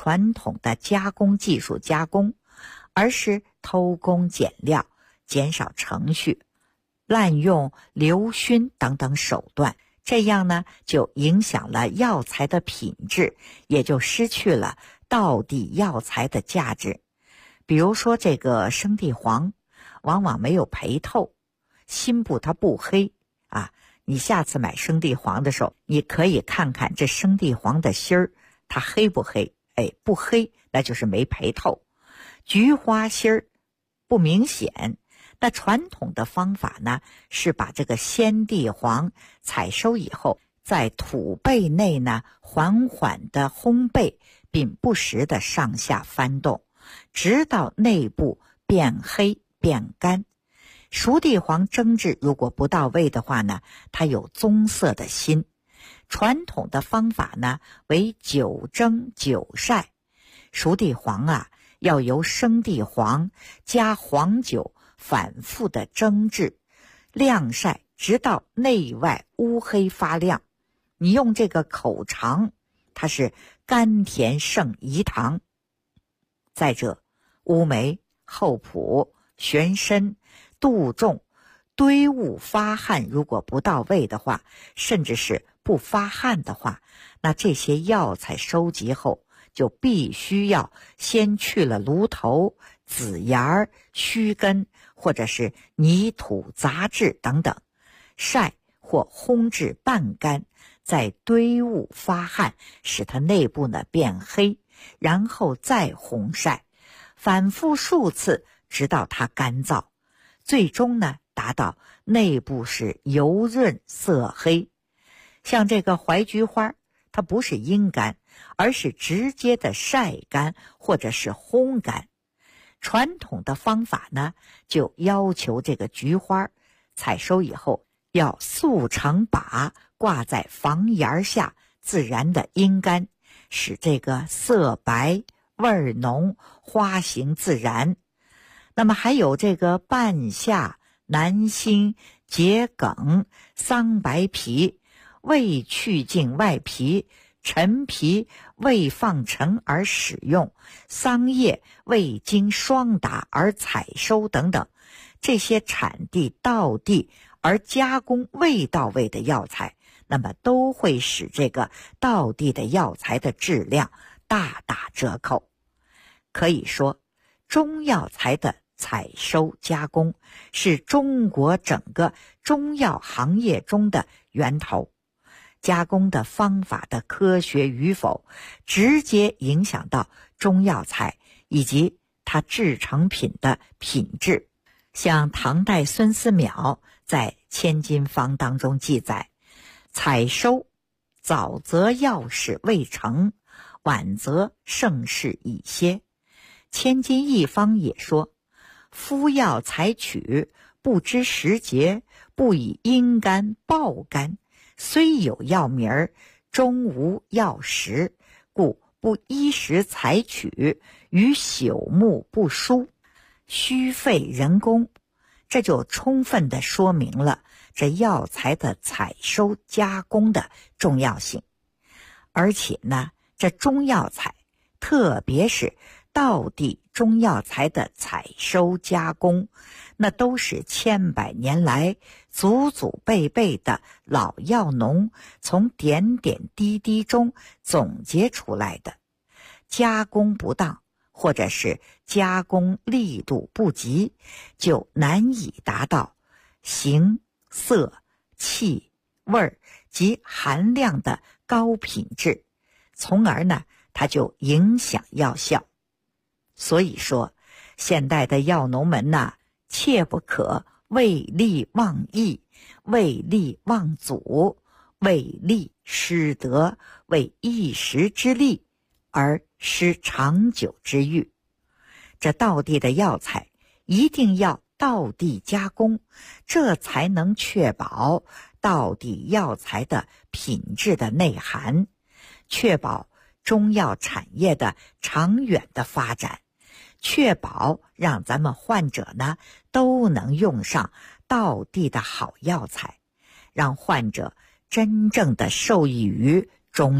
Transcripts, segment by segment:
传统的加工技术加工，而是偷工减料，减少程序，滥用流熏等等手段，这样呢就影响了药材的品质，也就失去了道地药材的价值。比如说这个生地黄往往没有培透，心部它不黑啊，你下次买生地黄的时候，你可以看看这生地黄的芯儿它黑不黑，不黑那就是没培透。菊花芯儿不明显，那传统的方法呢，是把这个鲜地黄采收以后，在土背内呢缓缓的烘焙，并不时的上下翻动，直到内部变黑变干。熟地黄蒸制如果不到位的话呢，它有棕色的芯。传统的方法呢为久蒸久晒，熟地黄啊要由生地黄加黄酒反复的蒸制晾晒，直到内外乌黑发亮。你用这个口尝，它是甘甜胜饴糖。再者，乌梅、厚朴、玄参、杜仲、堆物发汗如果不到位的话，甚至是不发汗的话，那这些药材收集后就必须要先去了炉头、籽芽、须根或者是泥土杂质等等，晒或烘制半干，再堆物发汗，使它内部呢变黑，然后再烘晒，反复数次，直到它干燥，最终呢达到内部是油润色黑。像这个槐菊花，它不是阴干，而是直接的晒干或者是烘干。传统的方法呢，就要求这个菊花采收以后要速成把挂在房檐下，自然的阴干，使这个色白味儿浓，花形自然。那么还有这个半夏、南星、桔梗、桑白皮，未去净外皮，陈皮未放陈而使用，桑叶未经霜打而采收等等，这些产地道地而加工未到位的药材，那么都会使这个道地的药材的质量大打折扣。可以说，中药材的采收加工是中国整个中药行业中的源头。加工的方法的科学与否，直接影响到中药材以及它制成品的品质。像唐代孙思邈在《千金方》当中记载，采收早则药事未成，晚则盛世已歇。千金一方也说，夫药采取，不知时节，不以阴干爆干，虽有药名儿，终无药食，故不依时采取，与朽木不殊，虚费人工。这就充分地说明了这药材的采收加工的重要性。而且呢，这中药材，特别是道地中药材的采收加工，那都是千百年来祖祖辈辈的老药农从点点滴滴中总结出来的。加工不当，或者是加工力度不及，就难以达到形、色、气、味及含量的高品质，从而呢，它就影响药效。所以说，现代的药农们呐，切不可为利忘义，为利忘祖，为利失德，为一时之利而失长久之欲。这道地的药材一定要道地加工，这才能确保道地药材的品质的内涵，确保中药产业的长远的发展，确保让咱们患者呢都能用上道地的好药材，让患者真正的受益于中医。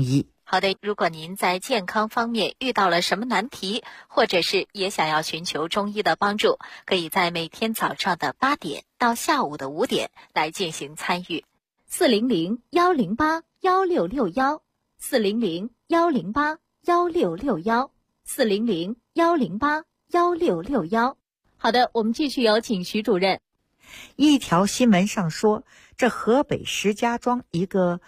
好的，如果您在健康方面遇到了什么难题，或者是也想要寻求中医的帮助，可以在每天早上的8点到下午的5点来进行参与。400-108-1661，400-108-1661，400-108-1661。好的，我们继续有请徐主任。 一条新闻上说，这河北石家庄一个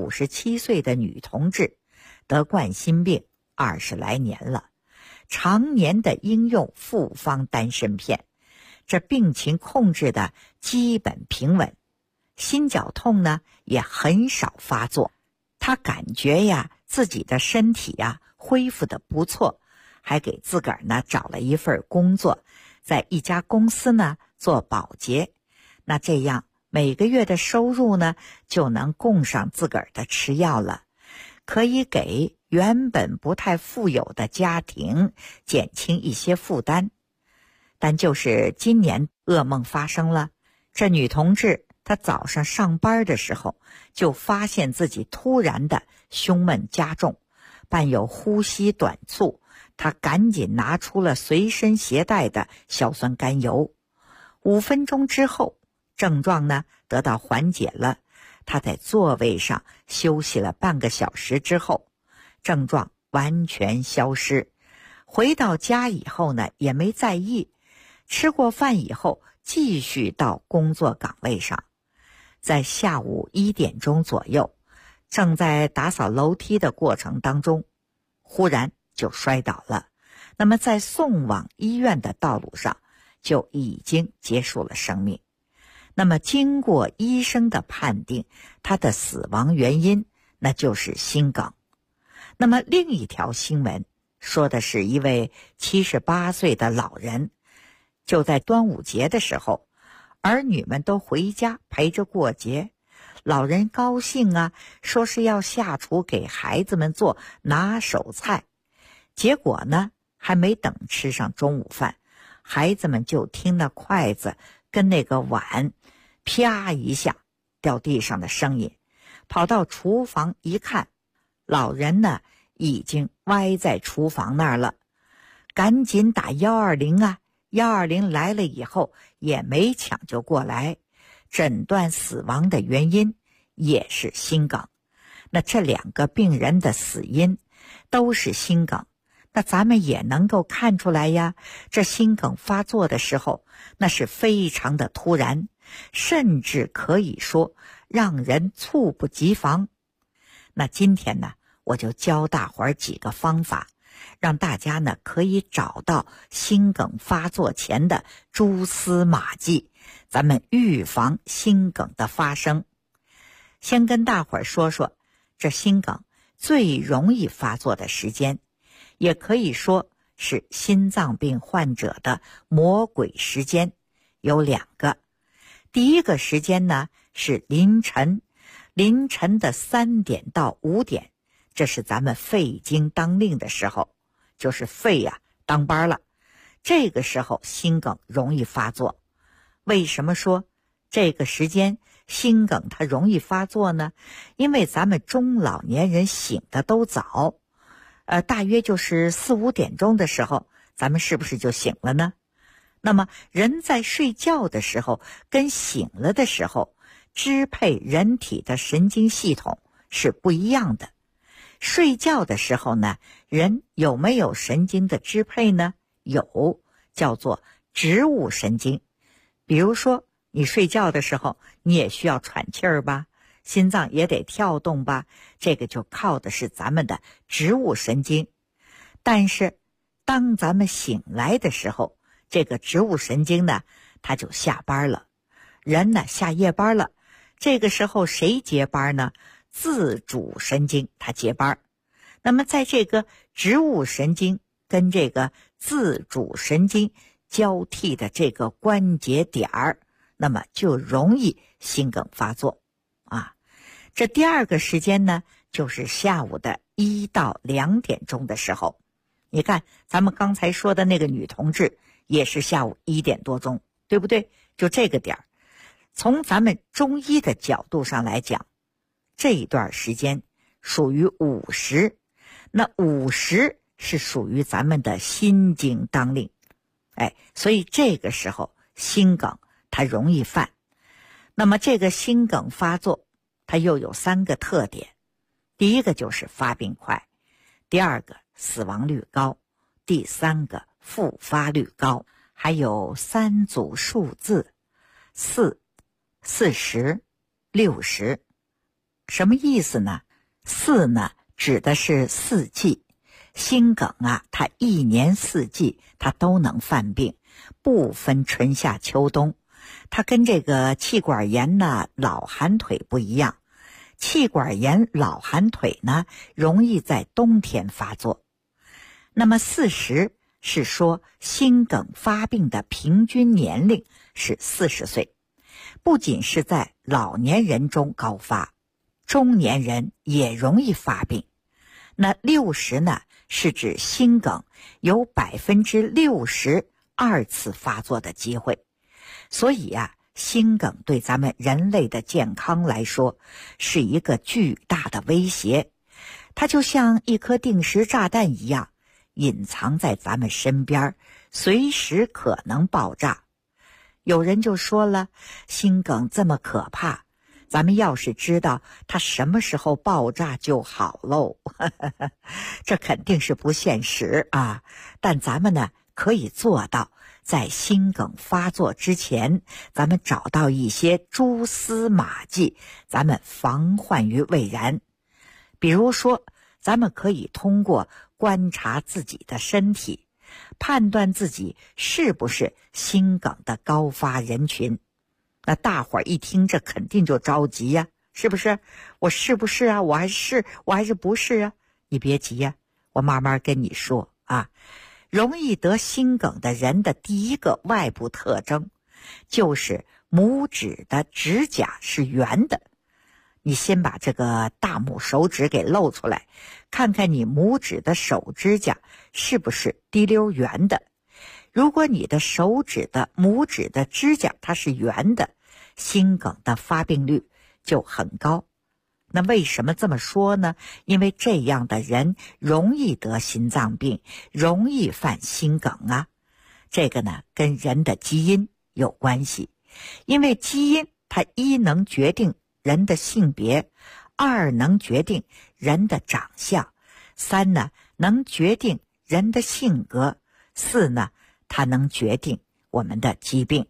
57岁的女同志得冠心病20来年了，常年的应用复方丹参片，这病情控制的基本平稳，心绞痛呢也很少发作。她感觉呀自己的身体呀恢复得不错，还给自个儿呢找了一份工作，在一家公司呢做保洁。那这样每个月的收入呢就能供上自个儿的吃药了，可以给原本不太富有的家庭减轻一些负担。但就是今年噩梦发生了，这女同志她早上上班的时候就发现自己突然的胸闷加重，伴有呼吸短促，她赶紧拿出了随身携带的硝酸甘油。5分钟之后，症状呢得到缓解了，她在座位上休息了半个小时之后，症状完全消失。回到家以后呢也没在意，吃过饭以后继续到工作岗位上。在下午1点钟左右，正在打扫楼梯的过程当中，忽然就摔倒了。那么在送往医院的道路上就已经结束了生命。那么经过医生的判定，他的死亡原因那就是心梗。那么另一条新闻说的是一位78岁的老人，就在端午节的时候，儿女们都回家陪着过节，老人高兴啊，说是要下厨给孩子们做拿手菜。结果呢还没等吃上中午饭，孩子们就听那筷子跟那个碗啪一下掉地上的声音，跑到厨房一看，老人呢已经歪在厨房那儿了，赶紧打120啊，120来了以后也没抢救过来，诊断死亡的原因也是心梗。那这2个病人的死因都是心梗，那咱们也能够看出来呀，这心梗发作的时候那是非常的突然，甚至可以说让人猝不及防。那今天呢我就教大伙儿几个方法，让大家呢可以找到心梗发作前的蛛丝马迹，咱们预防心梗的发生。先跟大伙儿说说这心梗最容易发作的时间，也可以说是心脏病患者的魔鬼时间，有2个。第一个时间呢是凌晨的3点到5点，这是咱们肺经当令的时候，就是肺呀当班了，这个时候心梗容易发作。为什么说这个时间心梗它容易发作呢？因为咱们中老年人醒的都早，大约就是4、5点钟的时候，咱们是不是就醒了呢？那么人在睡觉的时候跟醒了的时候，支配人体的神经系统是不一样的。睡觉的时候呢，人有没有神经的支配呢？有，叫做植物神经。比如说你睡觉的时候你也需要喘气儿吧，心脏也得跳动吧，这个就靠的是咱们的植物神经。但是当咱们醒来的时候，这个植物神经呢它就下班了，人呢下夜班了。这个时候谁接班呢？自主神经它接班。那么在这个植物神经跟这个自主神经交替的这个关节点儿，那么就容易心梗发作啊。这第2个时间呢就是下午的1到2点钟的时候。你看咱们刚才说的那个女同志也是下午1点多钟，对不对？就这个点儿。从咱们中医的角度上来讲，这一段时间属于午时，那午时是属于咱们的心经当令，所以这个时候心梗它容易犯。那么这个心梗发作，它又有3个特点，第一个就是发病快，第二个死亡率高，第3个复发率高，还有3组数字，4、40、60。什么意思呢？4呢指的是四季，心梗它1年4季它都能犯病，不分春夏秋冬。它跟这个气管炎呢、老寒腿不一样，气管炎、老寒腿呢容易在冬天发作。那么40是说心梗发病的平均年龄是40岁，不仅是在老年人中高发，中年人也容易发病。那60呢是指心梗有60%二次发作的机会。所以心梗对咱们人类的健康来说是一个巨大的威胁，它就像一颗定时炸弹一样，隐藏在咱们身边，随时可能爆炸。有人就说了，心梗这么可怕，咱们要是知道它什么时候爆炸就好喽。这肯定是不现实啊，但咱们呢可以做到在心梗发作之前，咱们找到一些蛛丝马迹，咱们防患于未然。比如说，咱们可以通过观察自己的身体，判断自己是不是心梗的高发人群。那大伙儿一听，这肯定就着急呀，是不是？我是不是啊？我还是不是啊？你别急呀，我慢慢跟你说啊。容易得心梗的人的第一个外部特征就是拇指的指甲是圆的。你先把这个大拇手指给露出来，看看你拇指的手指甲是不是滴溜圆的。如果你的手指的拇指的指甲它是圆的，心梗的发病率就很高。那为什么这么说呢？因为这样的人容易得心脏病，容易犯心梗啊。这个呢跟人的基因有关系，因为基因它一能决定人的性别，2能决定人的长相，3呢能决定人的性格，4呢它能决定我们的疾病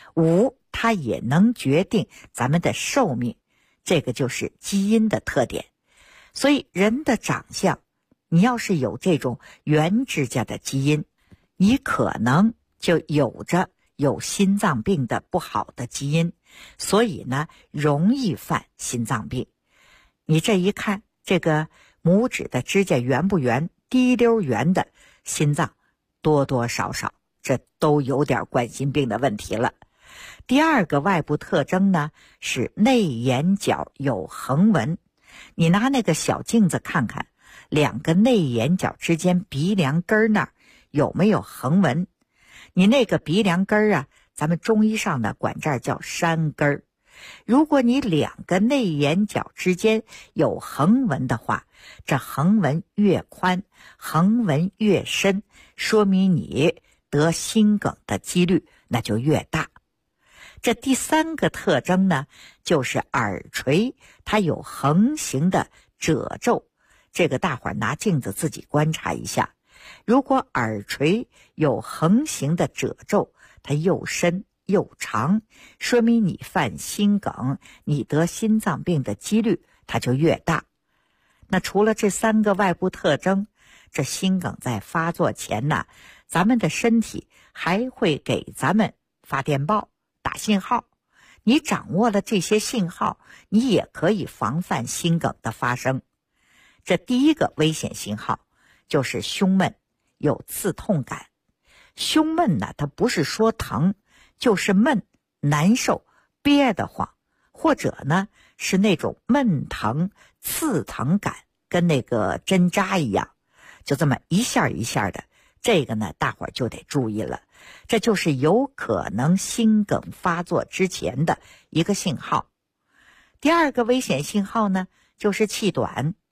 ，5它也能决定咱们的寿命。这个就是基因的特点。所以人的长相，你要是有这种圆指甲的基因，你可能就有心脏病的不好的基因，所以呢容易犯心脏病。你这一看，这个拇指的指甲圆不圆，滴溜圆的，心脏多多少少这都有点冠心病的问题了。第2个外部特征呢是内眼角有横纹。你拿那个小镜子看看，2个内眼角之间鼻梁根那儿有没有横纹。你那个鼻梁根咱们中医上呢管这儿叫山根。如果你2个内眼角之间有横纹的话，这横纹越宽，横纹越深，说明你得心梗的几率那就越大。这第3个特征呢，就是耳垂它有横行的褶皱。这个大伙儿拿镜子自己观察一下，如果耳垂有横行的褶皱，它又深又长，说明你犯心梗，你得心脏病的几率它就越大。那除了这3个外部特征，这心梗在发作前呢，咱们的身体还会给咱们发电报打信号。你掌握了这些信号，你也可以防范心梗的发生。这第1个危险信号就是胸闷有刺痛感。胸闷呢，它不是说疼，就是闷难受憋得慌，或者呢是那种闷疼刺疼感，跟那个针扎一样，就这么一下一下的。这个呢大伙儿就得注意了，这就是有可能心梗发作之前的一个信号。第2个危险信号呢就是气短。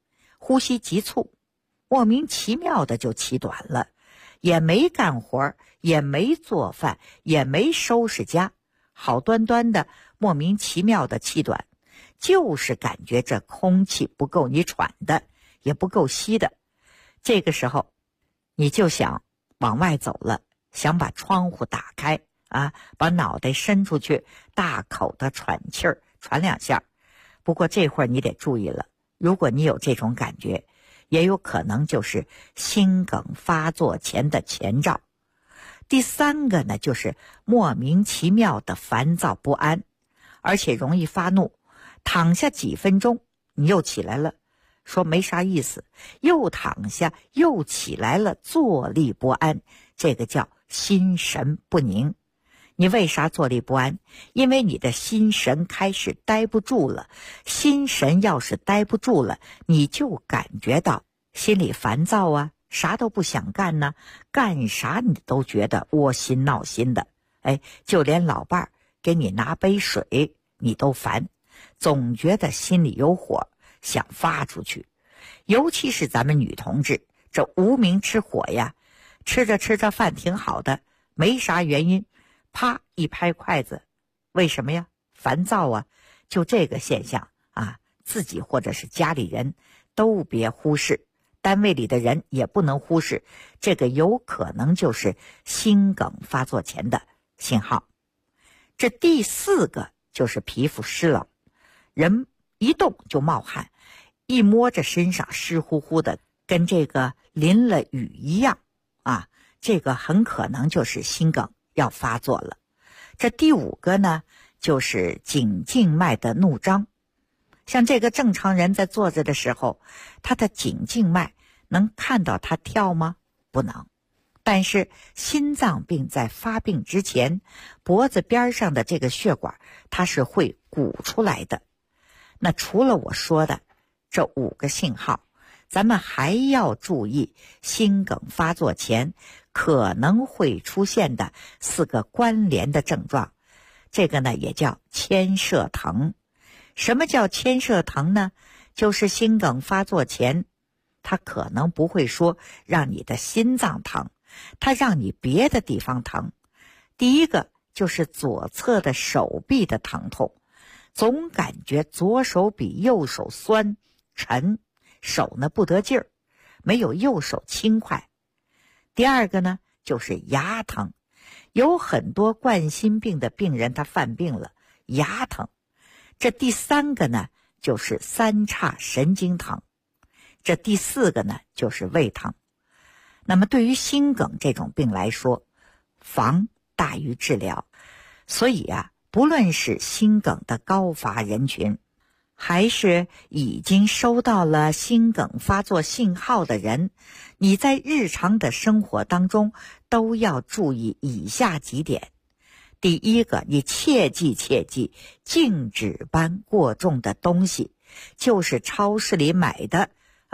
呼吸急促，莫名其妙的就气短了，也没干活，也没做饭，也没收拾家，好端端的莫名其妙的气短，就是感觉这空气不够你喘的，也不够吸的。这个时候你就想往外走了，想把窗户打开把脑袋伸出去，大口的喘气儿，喘2下。不过这会儿你得注意了，如果你有这种感觉，也有可能就是心梗发作前的前兆。第3个呢，就是莫名其妙的烦躁不安，而且容易发怒，躺下几分钟你又起来了，说没啥意思，又躺下又起来了，坐立不安，这个叫心神不宁。你为啥坐立不安？因为你的心神开始待不住了。心神要是待不住了，你就感觉到心里烦躁啥都不想干呢，干啥你都觉得窝心闹心的。就连老伴儿给你拿杯水你都烦，总觉得心里有火，想发出去。尤其是咱们女同志，这无名之火呀，吃着吃着饭挺好的，没啥原因，啪一拍筷子，为什么呀？烦躁就这个现象自己或者是家里人都别忽视，单位里的人也不能忽视，这个有可能就是心梗发作前的信号。这第4个就是皮肤湿冷，人一动就冒汗，一摸着身上湿乎乎的，跟这个淋了雨一样这个很可能就是心梗要发作了。这第5个呢，就是颈静脉的怒张。像这个正常人在坐着的时候，他的颈静脉能看到他跳吗？不能。但是心脏病在发病之前，脖子边上的这个血管它是会鼓出来的。那除了我说的这5个信号，咱们还要注意心梗发作前可能会出现的4个关联的症状。这个呢也叫牵涉疼。什么叫牵涉疼呢？就是心梗发作前，它可能不会说让你的心脏疼，它让你别的地方疼。第一个就是左侧的手臂的疼痛，总感觉左手比右手酸沉，手呢不得劲儿，没有右手轻快。第2个呢就是牙疼，有很多冠心病的病人他犯病了，牙疼。这第3个呢就是3叉神经疼。这第4个呢就是胃疼。那么对于心梗这种病来说，防大于治疗，所以不论是心梗的高发人群，还是已经收到了心梗发作信号的人，你在日常的生活当中都要注意以下几点。第1个，你切记静止搬过重的东西，就是超市里买的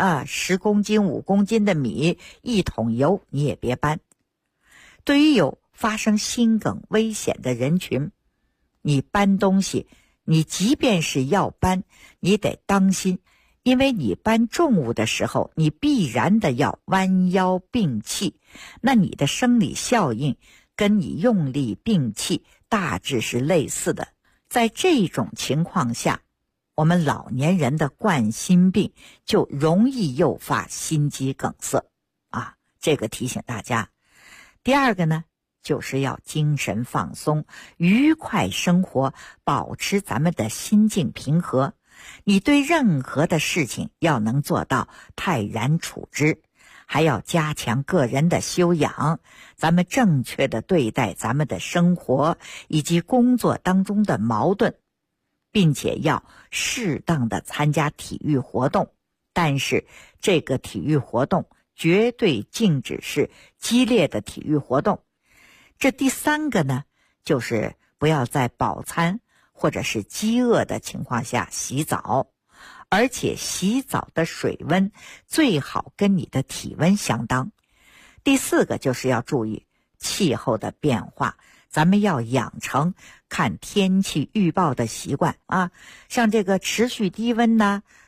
10公斤5公斤的米，1桶油你也别搬。对于有发生心梗危险的人群，你搬东西，你即便是要搬，你得当心，因为你搬重物的时候，你必然的要弯腰并气，那你的生理效应跟你用力并气大致是类似的。在这种情况下，我们老年人的冠心病就容易诱发心肌梗塞这个提醒大家。第2个呢，就是要精神放松，愉快生活，保持咱们的心境平和。你对任何的事情要能做到泰然处之，还要加强个人的修养，咱们正确的对待咱们的生活以及工作当中的矛盾，并且要适当的参加体育活动，但是这个体育活动绝对禁止是激烈的体育活动。这第3个呢，就是不要在饱餐或者是饥饿的情况下洗澡，而且洗澡的水温最好跟你的体温相当。第4个就是要注意气候的变化，咱们要养成看天气预报的习惯像这个持续低温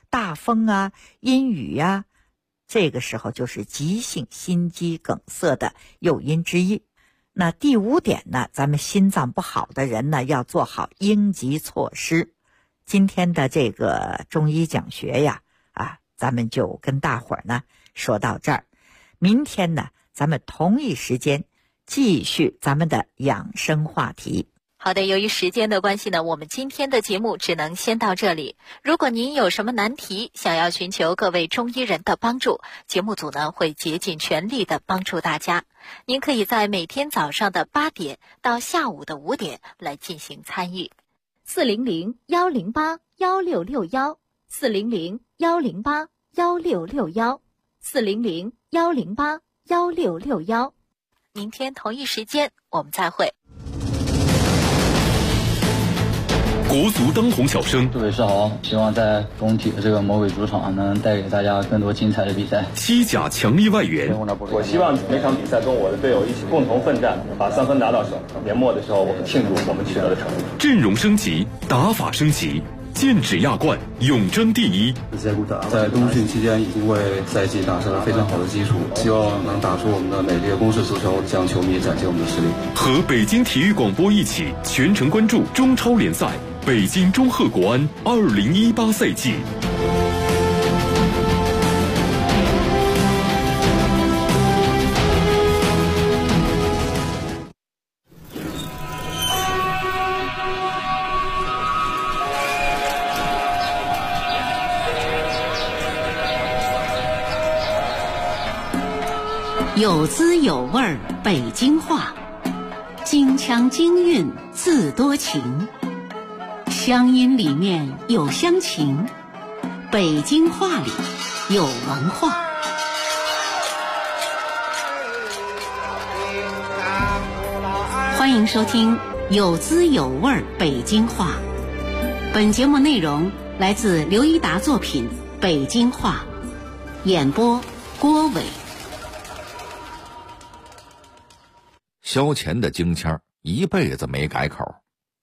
大风啊、阴雨啊，这个时候就是急性心肌梗塞的诱因之一。那第5点呢，咱们心脏不好的人呢，要做好应急措施。今天的这个中医讲学呀，咱们就跟大伙儿呢说到这儿。明天呢，咱们同一时间继续咱们的养生话题。 好的，由于时间的关系呢，我们今天的节目只能先到这里。如果您有什么难题，想要寻求各位中医人的帮助，节目组呢会竭尽全力的帮助大家。您可以在每天早上的8点到下午的5点来进行参与。400-108-1661 400-108-1661 400-108-1661。明天同一时间我们再会。 国足当红小生， 祝伟是好，希望在工体的这个魔鬼主场能带给大家更多精彩的比赛。 西甲强力外援， 我希望每场比赛跟我的队友一起共同奋战，把3分拿到手。年末的时候，我们庆祝我们取得的成绩。 阵容升级，打法升级，剑指亚冠，永争第一。 在冬训期间已经为赛季打下了非常好的基础，希望能打出我们的美丽的攻势足球，向球迷展现我们的实力。 和北京体育广播一起全程关注中超联赛北京中赫国安2018赛季。 有滋有味儿北京话，京腔京韵字多情，乡音里面有乡情，北京话里有文化。欢迎收听有滋有味儿北京话。本节目内容来自刘一达作品《北京话》，演播郭伟。 萧乾的京腔一辈子没改口。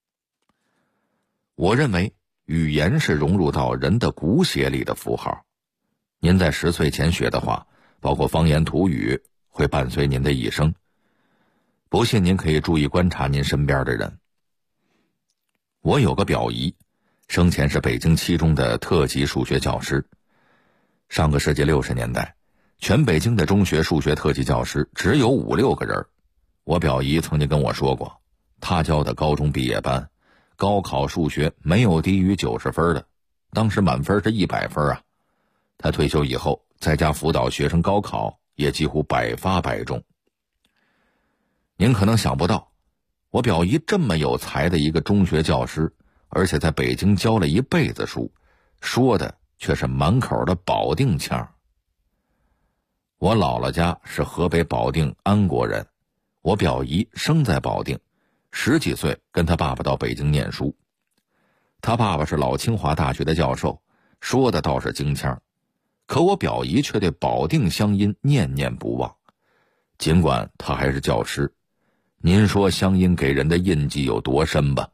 我认为语言是融入到人的骨血里的符号。您在10岁前学的话，包括方言土语，会伴随您的一生。不信您可以注意观察您身边的人。我有个表姨，生前是北京7中的特级数学教师。上个世纪60年代，全北京的中学数学特级教师只有5、6个人。我表姨曾经跟我说过，她教的高中毕业班，高考数学没有低于90分的，当时满分是100分啊。她退休以后，在家辅导学生高考，也几乎百发百中。您可能想不到，我表姨这么有才的一个中学教师，而且在北京教了一辈子书，说的却是满口的保定腔。我姥姥家是河北保定安国人，我表姨生在保定，10几岁跟他爸爸到北京念书。他爸爸是老清华大学的教授，说的倒是京腔，可我表姨却对保定乡音念念不忘。尽管他还是教师，您说乡音给人的印记有多深吧？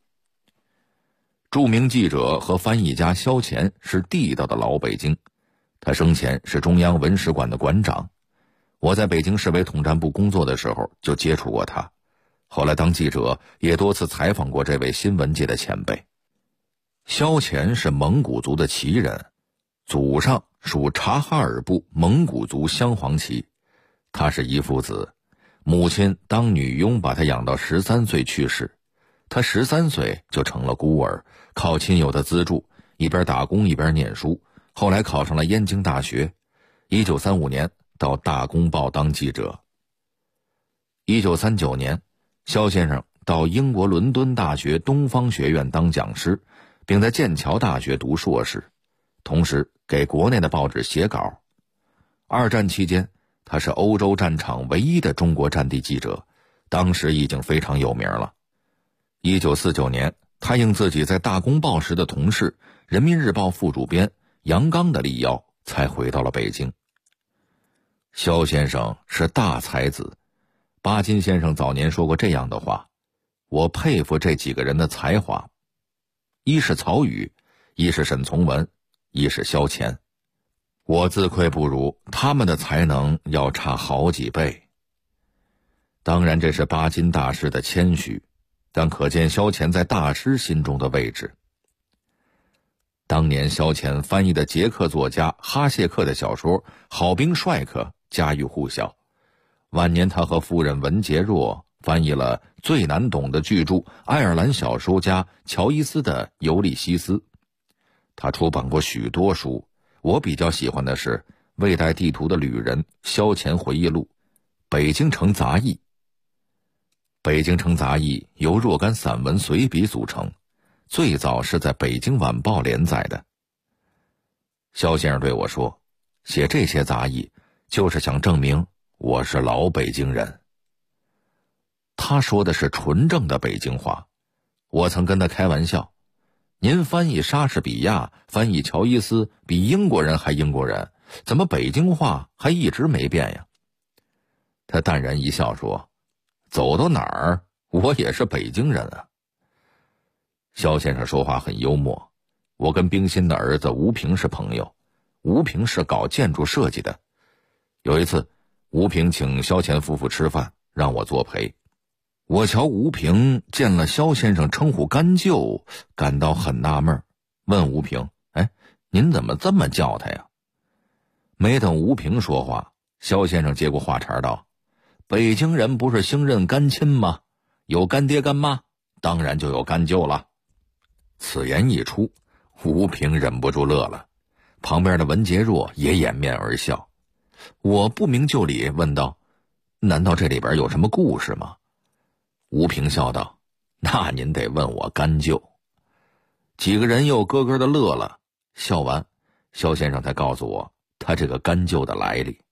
著名记者和翻译家萧乾是地道的老北京，他生前是中央文史馆的馆长。我在北京市委统战部工作的时候就接触过他，后来当记者也多次采访过这位新闻界的前辈。萧乾是蒙古族的旗人，祖上属察哈尔部蒙古族镶黄旗。他是一父子，母亲当女佣把他养到13岁去世，他13岁就成了孤儿，靠亲友的资助，一边打工一边念书，后来考上了燕京大学。1935年到大公报当记者。1939年，萧先生到英国伦敦大学东方学院当讲师，并在剑桥大学读硕士，同时给国内的报纸写稿。2战期间，他是欧洲战场唯一的中国战地记者，当时已经非常有名了。1949年，他应自己在大公报时的同事人民日报副主编杨刚的力邀，才回到了北京。萧先生是大才子，巴金先生早年说过这样的话，我佩服这几个人的才华，一是曹禺，一是沈从文， 一是消遣。我自愧不如，他们的才能要差好几倍。当然这是巴金大师的谦虚，但可见萧乾在大师心中的位置。当年萧乾翻译的捷克作家哈谢克的小说《好兵帅克》家喻户晓，晚年他和夫人文洁若翻译了最难懂的巨著爱尔兰小说家乔伊斯的《尤利西斯》。他出版过许多书，我比较喜欢的是《未带地图的旅人》萧乾回忆录、北京城杂役。北京城杂役由若干散文随笔组成，最早是在北京晚报连载的。萧先生对我说，写这些杂役就是想证明我是老北京人。他说的是纯正的北京话，我曾跟他开玩笑，您翻译莎士比亚、翻译乔伊斯比英国人还英国人，怎么北京话还一直没变呀？他淡然一笑说，走到哪儿我也是北京人啊。萧先生说话很幽默，我跟冰心的儿子吴平是朋友，吴平是搞建筑设计的。有一次吴平请萧乾夫妇吃饭，让我作陪。我瞧吴平见了萧先生称呼干舅，感到很纳闷，问吴平，您怎么这么叫他呀？没等吴平说话，萧先生接过话茬道，北京人不是兴认干亲吗？有干爹干妈，当然就有干舅了。此言一出，吴平忍不住乐了，旁边的文洁若也掩面而笑。我不明就里问道，难道这里边有什么故事吗？吴平笑道，那您得问我干舅。几个人又咯咯的乐了，笑完萧先生才告诉我他这个干舅的来历。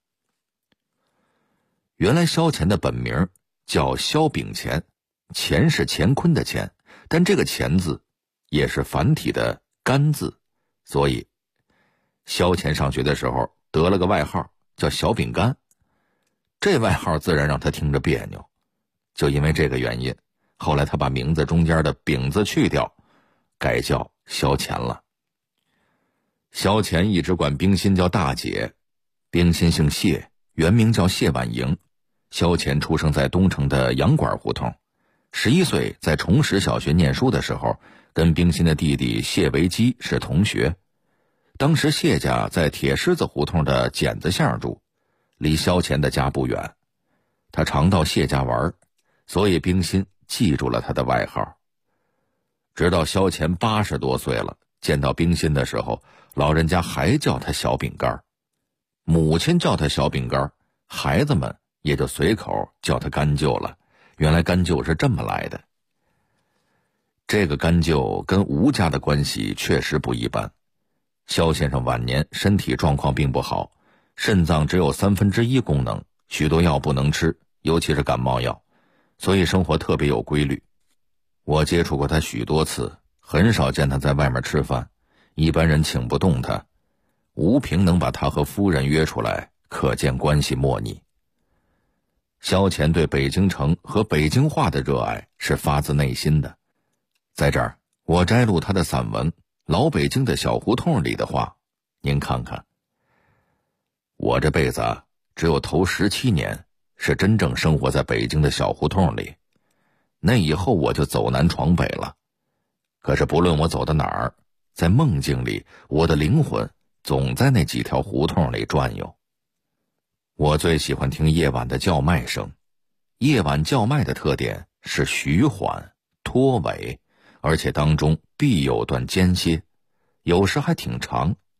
原来萧乾的本名叫萧秉乾，乾是乾坤的乾，但这个乾字也是繁体的干字，所以萧乾上学的时候得了个外号叫小饼干，这外号自然让他听着别扭。就因为这个原因，后来他把名字中间的饼字去掉，改叫萧乾了。萧乾一直管冰心叫大姐，冰心姓谢，原名叫谢婉莹。萧乾出生在东城的洋馆胡同，11岁在崇实小学念书的时候，跟冰心的弟弟谢维基是同学。当时谢家在铁狮子胡同的剪子巷住，离萧乾的家不远。他常到谢家玩，所以冰心记住了他的外号。直到萧乾80多岁了，见到冰心的时候，老人家还叫他小饼干，母亲叫他小饼干，孩子们也就随口叫他干舅了。原来干舅是这么来的。这个干舅跟吴家的关系确实不一般。萧先生晚年身体状况并不好，肾脏只有1/3功能，许多药不能吃，尤其是感冒药，所以生活特别有规律。我接触过他许多次，很少见他在外面吃饭，一般人请不动他。吴平能把他和夫人约出来，可见关系莫逆。萧乾对北京城和北京话的热爱是发自内心的。在这儿我摘录他的散文《老北京的小胡同》里的话，您看看。我这辈子只有头17年是真正生活在北京的小胡同里，那以后我就走南闯北了。可是不论我走到哪儿，在梦境里我的灵魂总在那几条胡同里转悠。我最喜欢听夜晚的叫卖声，夜晚叫卖的特点是徐缓拖尾，而且当中必有段间歇，有时还挺长，